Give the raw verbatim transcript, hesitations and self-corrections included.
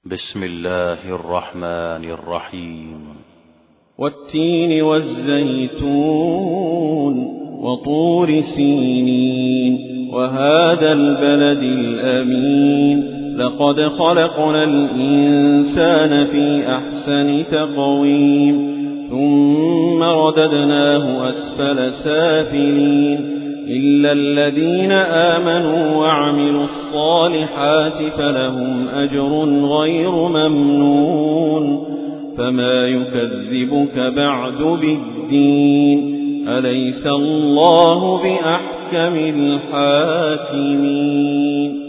بسم الله الرحمن الرحيم. والتين والزيتون وطور سينين وهذا البلد الأمين لقد خلقنا الإنسان في أحسن تقويم ثم رددناه أسفل سافلين إلا الذين آمنوا وعملوا الصالحات فلهم أجر غير ممنون فما يكذبك بعد بالدين أليس الله بأحكم الحاكمين.